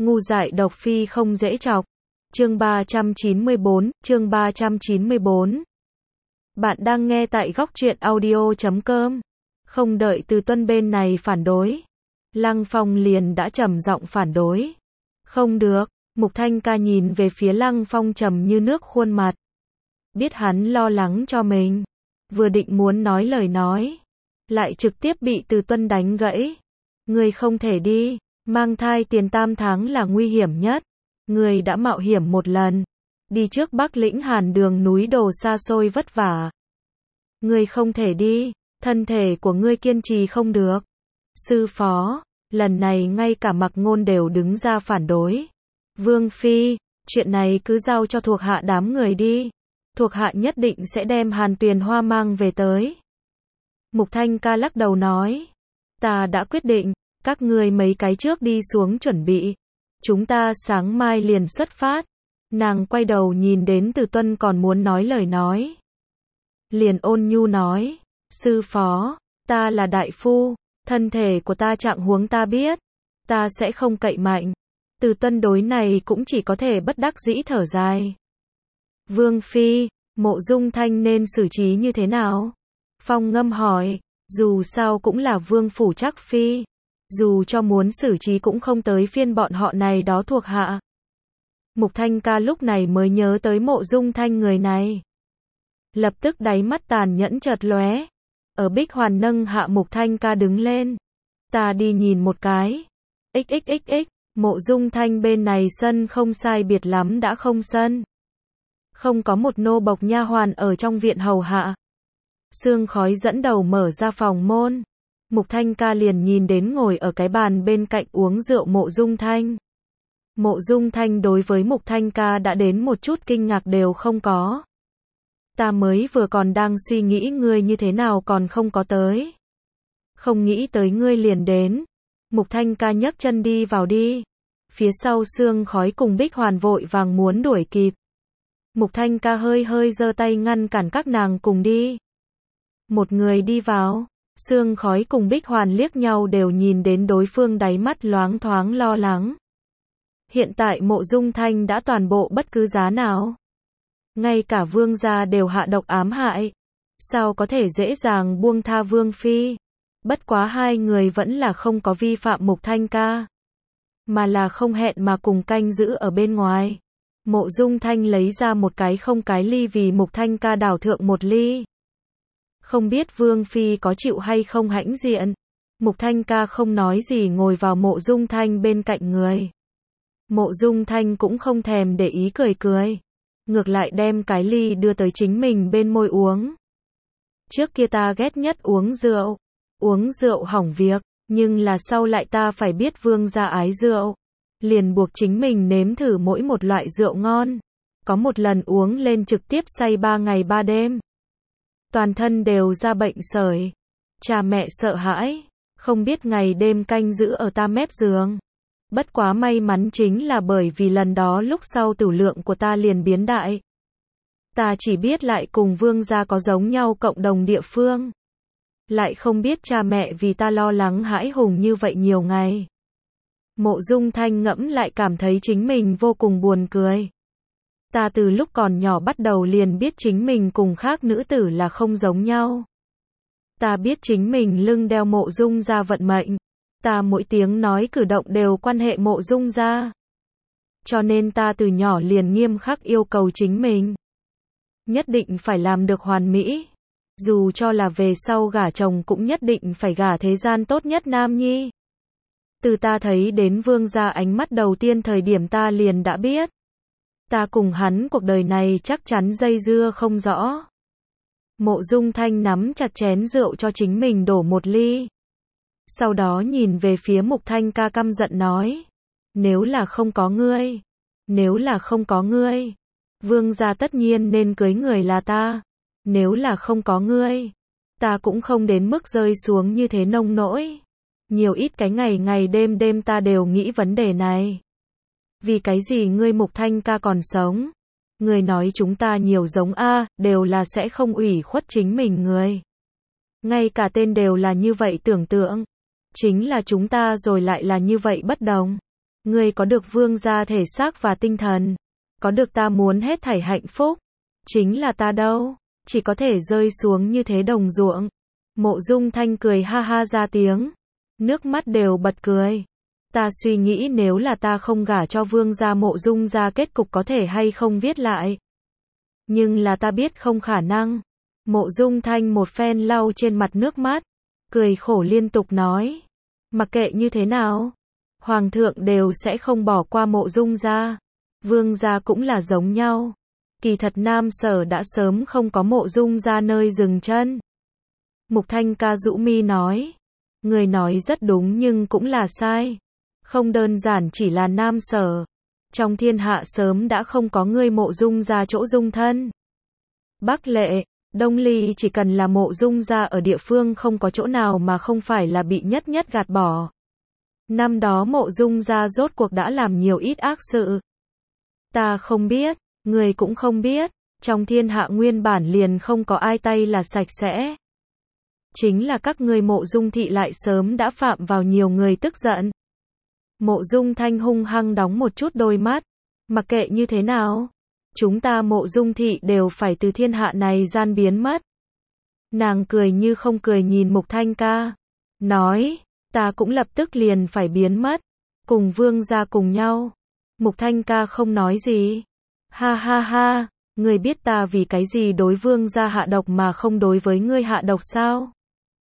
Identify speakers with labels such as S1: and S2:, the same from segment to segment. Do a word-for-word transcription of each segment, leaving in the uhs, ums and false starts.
S1: Ngu dại độc phi không dễ chọc. Chương ba trăm chín mươi bốn, chương ba trăm chín mươi bốn. Bạn đang nghe tại góc truyện audio chấm com. Không đợi Từ Tuân bên này phản đối, Lăng Phong liền đã trầm giọng phản đối. Không được. Mục Thanh Ca nhìn về phía Lăng Phong trầm như nước khuôn mặt. Biết hắn lo lắng cho mình, vừa định muốn nói lời nói, lại trực tiếp bị Từ Tuân đánh gãy. Ngươi không thể đi, mang thai tiền tam tháng là nguy hiểm nhất. Ngươi đã mạo hiểm một lần, đi trước Bắc Lĩnh Hàn đường núi đồ xa xôi vất vả. Ngươi không thể đi, thân thể của ngươi kiên trì không được. Sư phó, lần này ngay cả Mặc Ngôn đều đứng ra phản đối. Vương Phi, chuyện này cứ giao cho thuộc hạ đám người đi. Thuộc hạ nhất định sẽ đem Hàn Tuyền Hoa mang về tới. Mục Thanh Ca lắc đầu nói. Ta đã quyết định, các ngươi mấy cái trước đi xuống chuẩn bị. Chúng ta sáng mai liền xuất phát. Nàng quay đầu nhìn đến Từ Tuân còn muốn nói lời nói. Liền ôn nhu nói. Sư phó, ta là đại phu, thân thể của ta trạng huống ta biết. Ta sẽ không cậy mạnh. Từ Tuân đối này cũng chỉ có thể bất đắc dĩ thở dài. Vương Phi, Mộ Dung Thanh nên xử trí như thế nào? Phong Ngâm hỏi. Dù sao cũng là vương phủ Trác Phi, dù cho muốn xử trí cũng không tới phiên bọn họ này đó thuộc hạ. Mục Thanh Ca lúc này mới nhớ tới Mộ Dung Thanh người này. Lập tức đáy mắt tàn nhẫn chợt lóe. Ở Bích Hoàn nâng hạ Mục Thanh Ca đứng lên. Ta đi nhìn một cái. Xxxx, Mộ Dung Thanh bên này sân không sai biệt lắm đã không sân. Không có một nô bộc nha hoàn ở trong viện hầu hạ. Sương Khói dẫn đầu mở ra phòng môn. Mục Thanh Ca liền nhìn đến ngồi ở cái bàn bên cạnh uống rượu Mộ Dung Thanh. Mộ Dung Thanh đối với Mục Thanh Ca đã đến một chút kinh ngạc đều không có. Ta mới vừa còn đang suy nghĩ ngươi như thế nào còn không có tới. Không nghĩ tới ngươi liền đến. Mục Thanh Ca nhấc chân đi vào đi. Phía sau Sương Khói cùng Bích Hoàn vội vàng muốn đuổi kịp. Mục Thanh Ca hơi hơi giơ tay ngăn cản các nàng cùng đi. Một người đi vào. Sương Khói cùng Bích Hoàn liếc nhau đều nhìn đến đối phương đáy mắt loáng thoáng lo lắng. Hiện tại Mộ Dung Thanh đã toàn bộ bất cứ giá nào. Ngay cả vương gia đều hạ độc ám hại. Sao có thể dễ dàng buông tha Vương Phi? Bất quá hai người vẫn là không có vi phạm Mục Thanh Ca, mà là không hẹn mà cùng canh giữ ở bên ngoài. Mộ Dung Thanh lấy ra một cái không cái ly vì Mục Thanh Ca đảo thượng một ly. Không biết Vương Phi có chịu hay không hãnh diện. Mục Thanh Ca không nói gì ngồi vào Mộ Dung Thanh bên cạnh người. Mộ Dung Thanh cũng không thèm để ý cười cười. Ngược lại đem cái ly đưa tới chính mình bên môi uống. Trước kia ta ghét nhất uống rượu. Uống rượu hỏng việc, nhưng là sau lại ta phải biết vương gia ái rượu. Liền buộc chính mình nếm thử mỗi một loại rượu ngon. Có một lần uống lên trực tiếp say ba ngày ba đêm. Toàn thân đều ra bệnh sởi. Cha mẹ sợ hãi, không biết ngày đêm canh giữ ở ta mép giường. Bất quá may mắn chính là bởi vì lần đó lúc sau tửu lượng của ta liền biến đại. Ta chỉ biết lại cùng vương gia có giống nhau cộng đồng địa phương. Lại không biết cha mẹ vì ta lo lắng hãi hùng như vậy nhiều ngày. Mộ Dung Thanh ngẫm lại cảm thấy chính mình vô cùng buồn cười. Ta từ lúc còn nhỏ bắt đầu liền biết chính mình cùng khác nữ tử là không giống nhau. Ta biết chính mình lưng đeo Mộ Dung gia vận mệnh. Ta mỗi tiếng nói cử động đều quan hệ Mộ Dung gia. Cho nên ta từ nhỏ liền nghiêm khắc yêu cầu chính mình. Nhất định phải làm được hoàn mỹ. Dù cho là về sau gả chồng cũng nhất định phải gả thế gian tốt nhất nam nhi. Từ ta thấy đến vương gia ánh mắt đầu tiên thời điểm ta liền đã biết. Ta cùng hắn cuộc đời này chắc chắn dây dưa không rõ. Mộ Dung Thanh nắm chặt chén rượu cho chính mình đổ một ly. Sau đó nhìn về phía Mục Thanh Ca căm giận nói. Nếu là không có ngươi, nếu là không có ngươi, vương gia tất nhiên nên cưới người là ta. Nếu là không có ngươi, ta cũng không đến mức rơi xuống như thế nông nỗi. Nhiều ít cái ngày ngày đêm đêm ta đều nghĩ vấn đề này. Vì cái gì ngươi Mục Thanh Ca còn sống? Ngươi nói chúng ta nhiều giống A, đều là sẽ không ủy khuất chính mình người. Ngay cả tên đều là như vậy tưởng tượng. Chính là chúng ta rồi lại là như vậy bất đồng. Ngươi có được vương gia thể xác và tinh thần. Có được ta muốn hết thảy hạnh phúc. Chính là ta đâu. Chỉ có thể rơi xuống như thế đồng ruộng. Mộ Dung Thanh cười ha ha ra tiếng. Nước mắt đều bật cười. Ta suy nghĩ nếu là ta không gả cho vương gia Mộ Dung gia kết cục có thể hay không viết lại. Nhưng là ta biết không khả năng. Mộ Dung Thanh một phen lau trên mặt nước mắt. Cười khổ liên tục nói. Mặc kệ như thế nào. Hoàng thượng đều sẽ không bỏ qua Mộ Dung gia. Vương gia cũng là giống nhau. Kỳ thật Nam Sở đã sớm không có Mộ Dung gia nơi dừng chân. Mục Thanh ca rũ mi nói. Người nói rất đúng nhưng cũng là sai. Không đơn giản chỉ là Nam Sở. Trong thiên hạ sớm đã không có người Mộ Dung gia chỗ dung thân. Bắc Lệ, Đông Ly chỉ cần là Mộ Dung gia ở địa phương không có chỗ nào mà không phải là bị nhất nhất gạt bỏ. Năm đó Mộ Dung gia rốt cuộc đã làm nhiều ít ác sự. Ta không biết, người cũng không biết, trong thiên hạ nguyên bản liền không có ai tay là sạch sẽ. Chính là các người Mộ Dung thị lại sớm đã phạm vào nhiều người tức giận. Mộ Dung Thanh hung hăng đóng một chút đôi mắt. Mặc kệ như thế nào, chúng ta Mộ Dung thị đều phải từ thiên hạ này gian biến mất. Nàng cười như không cười nhìn Mục Thanh ca. Nói, ta cũng lập tức liền phải biến mất. Cùng vương gia cùng nhau. Mục Thanh ca không nói gì. Ha ha ha, ngươi biết ta vì cái gì đối vương gia hạ độc mà không đối với ngươi hạ độc sao?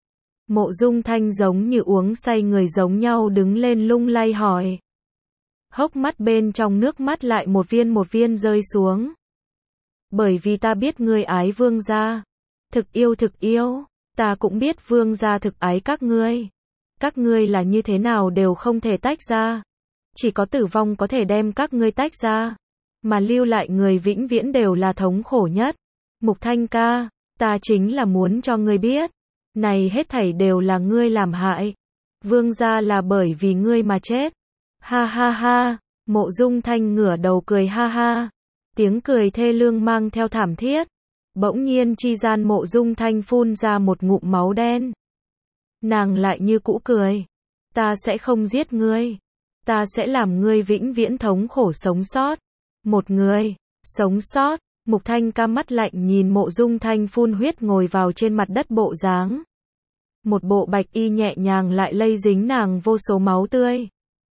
S1: Mộ Dung Thanh giống như uống say người giống nhau đứng lên lung lay hỏi. Hốc mắt bên trong nước mắt lại một viên một viên rơi xuống. Bởi vì ta biết ngươi ái vương gia. Thực yêu thực yêu, ta cũng biết vương gia thực ái các ngươi. Các ngươi là như thế nào đều không thể tách ra. Chỉ có tử vong có thể đem các ngươi tách ra. Mà lưu lại người vĩnh viễn đều là thống khổ nhất. Mục Thanh ca, ta chính là muốn cho ngươi biết. Này hết thảy đều là ngươi làm hại. Vương gia là bởi vì ngươi mà chết. Ha ha ha, Mộ Dung Thanh ngửa đầu cười ha ha. Tiếng cười thê lương mang theo thảm thiết. Bỗng nhiên chi gian Mộ Dung Thanh phun ra một ngụm máu đen. Nàng lại như cũ cười. Ta sẽ không giết ngươi. Ta sẽ làm ngươi vĩnh viễn thống khổ sống sót. Một người, sống sót. Mục Thanh ca mắt lạnh nhìn Mộ Dung Thanh phun huyết ngồi vào trên mặt đất bộ dáng. Một bộ bạch y nhẹ nhàng lại lây dính nàng vô số máu tươi.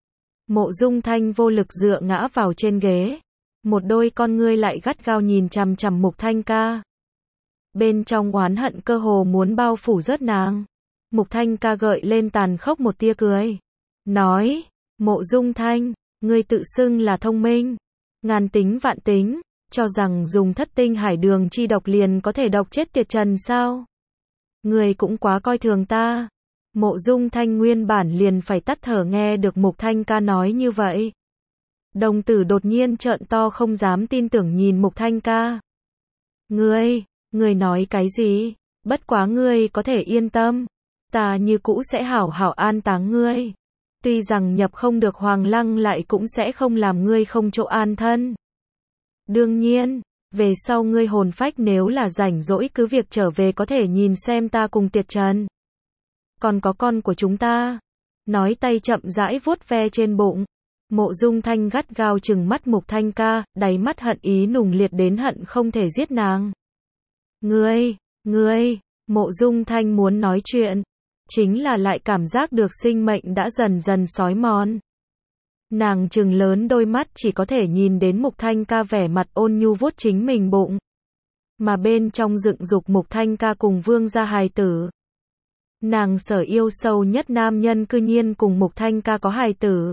S1: Mộ Dung Thanh vô lực dựa ngã vào trên ghế. Một đôi con ngươi lại gắt gao nhìn chằm chằm Mục Thanh ca. Bên trong oán hận cơ hồ muốn bao phủ rớt nàng. Mục Thanh ca gợi lên tàn khốc một tia cười. Nói, Mộ Dung Thanh, ngươi tự xưng là thông minh. Ngàn tính vạn tính, cho rằng dùng thất tinh hải đường chi độc liền có thể độc chết Tiệt Trần sao? Ngươi cũng quá coi thường ta. Mộ Dung Thanh nguyên bản liền phải tắt thở nghe được Mục Thanh ca nói như vậy. Đồng tử đột nhiên trợn to không dám tin tưởng nhìn Mục Thanh ca. Ngươi, ngươi nói cái gì? Bất quá ngươi có thể yên tâm. Ta như cũ sẽ hảo hảo an táng ngươi. Tuy rằng nhập không được Hoàng Lăng lại cũng sẽ không làm ngươi không chỗ an thân. Đương nhiên, về sau ngươi hồn phách nếu là rảnh rỗi cứ việc trở về có thể nhìn xem ta cùng Tiệt Trần. Còn có con của chúng ta. Nói tay chậm rãi vuốt ve trên bụng. Mộ Dung Thanh gắt gao trừng mắt Mục Thanh ca, đáy mắt hận ý nùng liệt đến hận không thể giết nàng. Ngươi, ngươi, Mộ Dung Thanh muốn nói chuyện. Chính là lại cảm giác được sinh mệnh đã dần dần xói mòn. Nàng trừng lớn đôi mắt chỉ có thể nhìn đến Mục Thanh ca vẻ mặt ôn nhu vuốt chính mình bụng. Mà bên trong dựng dục Mục Thanh ca cùng vương gia hài tử. Nàng sở yêu sâu nhất nam nhân cư nhiên cùng Mục Thanh ca có hài tử.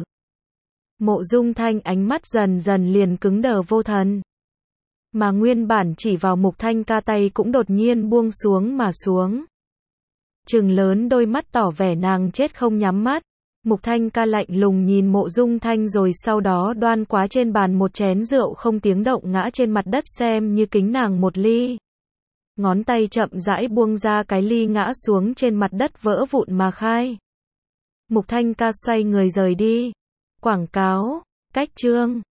S1: Mộ Dung Thanh ánh mắt dần dần liền cứng đờ vô thần. Mà nguyên bản chỉ vào Mục Thanh ca tay cũng đột nhiên buông xuống mà xuống. Trừng lớn đôi mắt tỏ vẻ nàng chết không nhắm mắt. Mục Thanh ca lạnh lùng nhìn Mộ Dung Thanh rồi sau đó đoan quá trên bàn một chén rượu không tiếng động ngã trên mặt đất xem như kính nàng một ly. Ngón tay chậm rãi buông ra cái ly ngã xuống trên mặt đất vỡ vụn mà khai. Mục Thanh ca xoay người rời đi. Quảng cáo, cách chương.